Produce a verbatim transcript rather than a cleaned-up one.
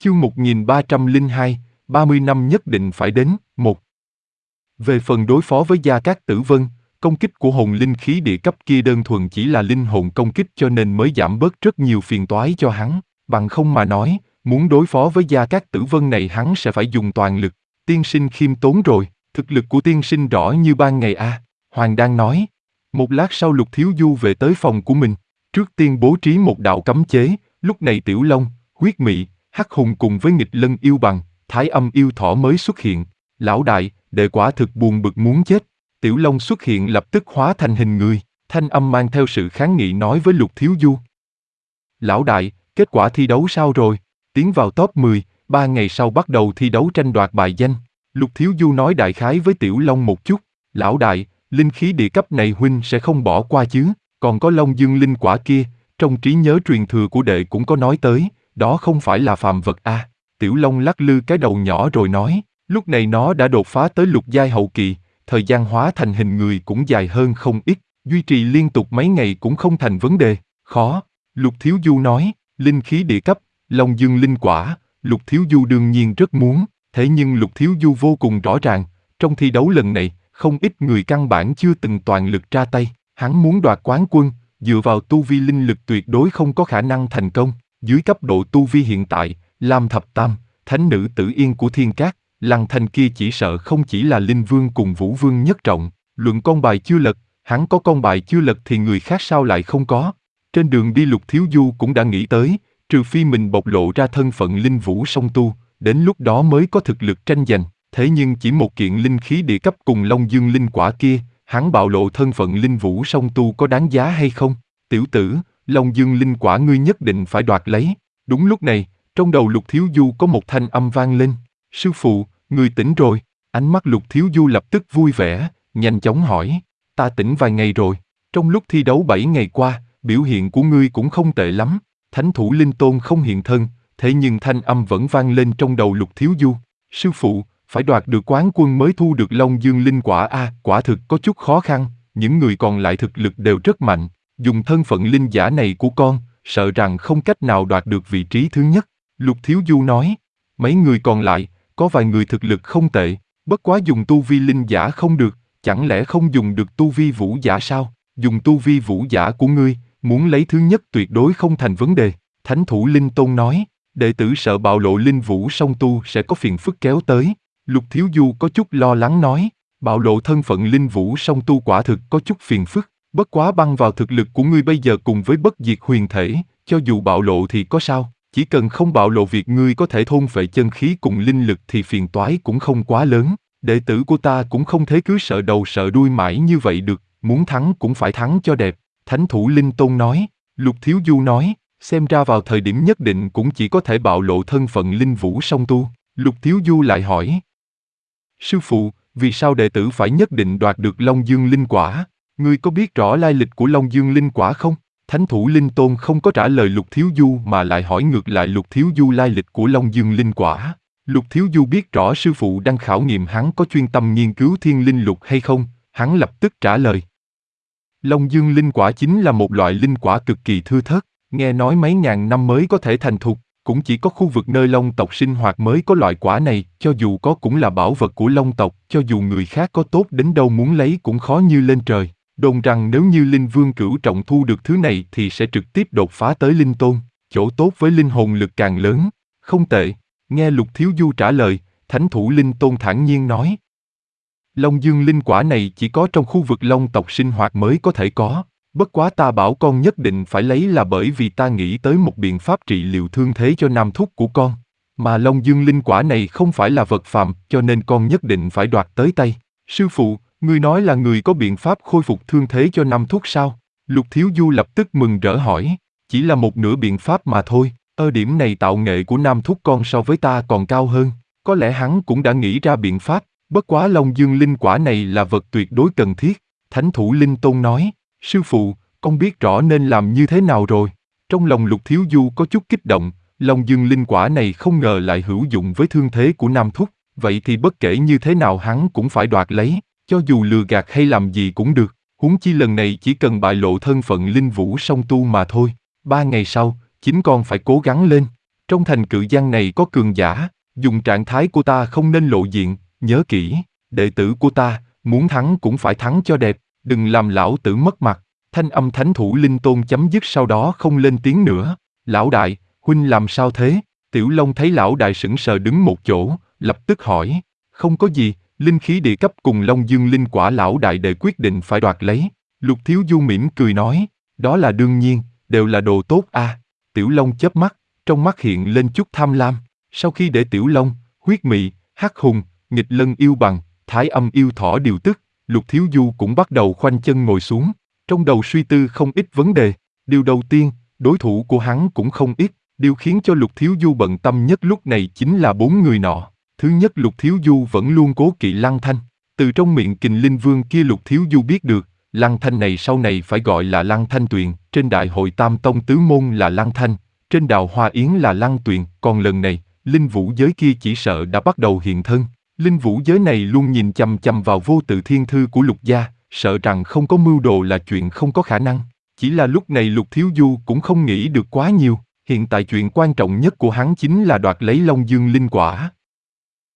Chương một nghìn ba trăm lẻ hai, ba mươi năm nhất định phải đến, một. Về phần đối phó với Gia Cát Tử Vân, công kích của hồn linh khí địa cấp kia đơn thuần chỉ là linh hồn công kích cho nên mới giảm bớt rất nhiều phiền toái cho hắn, bằng không mà nói, muốn đối phó với Gia Cát Tử Vân này hắn sẽ phải dùng toàn lực. Tiên sinh khiêm tốn rồi, thực lực của tiên sinh rõ như ban ngày a. À, Hoàng đang nói. Một lát sau Lục Thiếu Du về tới phòng của mình, trước tiên bố trí một đạo cấm chế, lúc này Tiểu Long, Huyết Mị, Hắc Hùng cùng với Nghịch Lân yêu bằng, Thái Âm yêu thỏ mới xuất hiện. Lão đại, đệ quả thực buồn bực muốn chết. Tiểu Long xuất hiện lập tức hóa thành hình người, thanh âm mang theo sự kháng nghị nói với Lục Thiếu Du. Lão đại, kết quả thi đấu sao rồi? Tiến vào top mười, ba ngày sau bắt đầu thi đấu tranh đoạt bài danh. Lục Thiếu Du nói đại khái với Tiểu Long một chút. Lão đại, linh khí địa cấp này huynh sẽ không bỏ qua chứ, còn có Long Dương linh quả kia, trong trí nhớ truyền thừa của đệ cũng có nói tới, đó không phải là phàm vật a. À. Tiểu Long lắc lư cái đầu nhỏ rồi nói, lúc này nó đã đột phá tới lục giai hậu kỳ, thời gian hóa thành hình người cũng dài hơn không ít, duy trì liên tục mấy ngày cũng không thành vấn đề. Khó, Lục Thiếu Du nói, linh khí địa cấp, Long Dương linh quả, Lục Thiếu Du đương nhiên rất muốn, thế nhưng Lục Thiếu Du vô cùng rõ ràng, trong thi đấu lần này, không ít người căn bản chưa từng toàn lực ra tay, hắn muốn đoạt quán quân, dựa vào tu vi linh lực tuyệt đối không có khả năng thành công, dưới cấp độ tu vi hiện tại, Lam Thập Tam, thánh nữ Tử Yên của Thiên Cát, Lăng Thanh kia chỉ sợ không chỉ là Linh Vương cùng Vũ Vương nhất trọng, luận con bài chưa lật, hắn có con bài chưa lật thì người khác sao lại không có. Trên đường đi Lục Thiếu Du cũng đã nghĩ tới, trừ phi mình bộc lộ ra thân phận Linh Vũ song tu, đến lúc đó mới có thực lực tranh giành, thế nhưng chỉ một kiện linh khí địa cấp cùng Long Dương linh quả kia, hắn bạo lộ thân phận Linh Vũ song tu có đáng giá hay không? Tiểu tử, Long Dương linh quả ngươi nhất định phải đoạt lấy. Đúng lúc này, trong đầu Lục Thiếu Du có một thanh âm vang lên, sư phụ, người tỉnh rồi. Ánh mắt Lục Thiếu Du lập tức vui vẻ, nhanh chóng hỏi, ta tỉnh vài ngày rồi, trong lúc thi đấu bảy ngày qua, biểu hiện của ngươi cũng không tệ lắm. Thánh thủ Linh Tôn không hiện thân, thế nhưng thanh âm vẫn vang lên trong đầu Lục Thiếu Du, sư phụ, phải đoạt được quán quân mới thu được Long Dương linh quả a, à, quả thực có chút khó khăn, những người còn lại thực lực đều rất mạnh, dùng thân phận linh giả này của con, sợ rằng không cách nào đoạt được vị trí thứ nhất. Lục Thiếu Du nói, mấy người còn lại, có vài người thực lực không tệ, bất quá dùng tu vi linh giả không được, chẳng lẽ không dùng được tu vi vũ giả sao? Dùng tu vi vũ giả của ngươi, muốn lấy thứ nhất tuyệt đối không thành vấn đề. Thánh thủ Linh Tôn nói, đệ tử sợ bạo lộ linh vũ song tu sẽ có phiền phức kéo tới. Lục Thiếu Du có chút lo lắng nói, bạo lộ thân phận linh vũ song tu quả thực có chút phiền phức, bất quá băng vào thực lực của ngươi bây giờ cùng với bất diệt huyền thể, cho dù bạo lộ thì có sao, chỉ cần không bạo lộ việc ngươi có thể thôn phệ chân khí cùng linh lực thì phiền toái cũng không quá lớn. Đệ tử của ta cũng không thể cứ sợ đầu sợ đuôi mãi như vậy được, muốn thắng cũng phải thắng cho đẹp. Thánh thủ Linh Tôn nói. Lục Thiếu Du nói, xem ra vào thời điểm nhất định cũng chỉ có thể bạo lộ thân phận linh vũ song tu. Lục Thiếu Du lại hỏi, sư phụ, vì sao đệ tử phải nhất định đoạt được Long Dương linh quả? Ngươi có biết rõ lai lịch của Long Dương linh quả không? Thánh thủ Linh Tôn không có trả lời Lục Thiếu Du mà lại hỏi ngược lại Lục Thiếu Du lai lịch của Long Dương linh quả. Lục Thiếu Du biết rõ sư phụ đang khảo nghiệm hắn có chuyên tâm nghiên cứu thiên linh lục hay không, hắn lập tức trả lời. Long Dương linh quả chính là một loại linh quả cực kỳ thưa thớt, nghe nói mấy ngàn năm mới có thể thành thục, cũng chỉ có khu vực nơi Long tộc sinh hoạt mới có loại quả này, cho dù có cũng là bảo vật của Long tộc, cho dù người khác có tốt đến đâu muốn lấy cũng khó như lên trời. Đồn rằng nếu như Linh Vương cửu trọng thu được thứ này thì sẽ trực tiếp đột phá tới Linh Tôn, chỗ tốt với linh hồn lực càng lớn. Không tệ, nghe Lục Thiếu Du trả lời, Thánh thủ Linh Tôn thản nhiên nói. Long Dương linh quả này chỉ có trong khu vực Long tộc sinh hoạt mới có thể có, bất quá ta bảo con nhất định phải lấy là bởi vì ta nghĩ tới một biện pháp trị liệu thương thế cho nam thúc của con. Mà Long Dương linh quả này không phải là vật phàm, cho nên con nhất định phải đoạt tới tay. Sư phụ, ngươi nói là người có biện pháp khôi phục thương thế cho nam thúc sao? Lục Thiếu Du lập tức mừng rỡ hỏi, chỉ là một nửa biện pháp mà thôi, ở điểm này tạo nghệ của nam thúc con so với ta còn cao hơn, có lẽ hắn cũng đã nghĩ ra biện pháp, bất quá Long Dương linh quả này là vật tuyệt đối cần thiết. Thánh thủ Linh Tôn nói, sư phụ, con biết rõ nên làm như thế nào rồi. Trong lòng Lục Thiếu Du có chút kích động, Long Dương linh quả này không ngờ lại hữu dụng với thương thế của nam thúc, vậy thì bất kể như thế nào hắn cũng phải đoạt lấy. Cho dù lừa gạt hay làm gì cũng được, huống chi lần này chỉ cần bại lộ thân phận linh vũ song tu mà thôi. Ba ngày sau, chính con phải cố gắng lên. Trong thành cự giang này có cường giả, dùng trạng thái của ta không nên lộ diện, nhớ kỹ, đệ tử của ta, muốn thắng cũng phải thắng cho đẹp, đừng làm lão tử mất mặt. Thanh âm thánh thủ linh tôn chấm dứt sau đó không lên tiếng nữa. Lão đại, huynh làm sao thế? Tiểu Long thấy lão đại sững sờ đứng một chỗ, lập tức hỏi. Không có gì, linh khí địa cấp cùng Long Dương linh quả lão đại đệ quyết định phải đoạt lấy. Lục Thiếu Du mỉm cười nói, đó là đương nhiên, đều là đồ tốt a. À. Tiểu Long chớp mắt, trong mắt hiện lên chút tham lam. Sau khi để Tiểu Long, Huyết Mị, Hắc Hùng, Nghịch Lân yêu bằng, Thái Âm yêu thỏ điều tức, Lục Thiếu Du cũng bắt đầu khoanh chân ngồi xuống, trong đầu suy tư không ít vấn đề. Điều đầu tiên, đối thủ của hắn cũng không ít, điều khiến cho Lục Thiếu Du bận tâm nhất lúc này chính là bốn người nọ. Thứ nhất, Lục Thiếu Du vẫn luôn cố kỵ Lăng Thanh. Từ trong miệng Kình Linh Vương kia Lục Thiếu Du biết được, Lăng Thanh này sau này phải gọi là Lăng Thanh Tuyền, trên đại hội Tam Tông Tứ Môn là Lăng Thanh, trên đào Hoa Yến là Lăng Tuyền, còn lần này, linh vũ giới kia chỉ sợ đã bắt đầu hiện thân. Linh vũ giới này luôn nhìn chằm chằm vào vô tự thiên thư của Lục gia, sợ rằng không có mưu đồ là chuyện không có khả năng. Chỉ là lúc này Lục Thiếu Du cũng không nghĩ được quá nhiều, hiện tại chuyện quan trọng nhất của hắn chính là đoạt lấy Long Dương linh quả.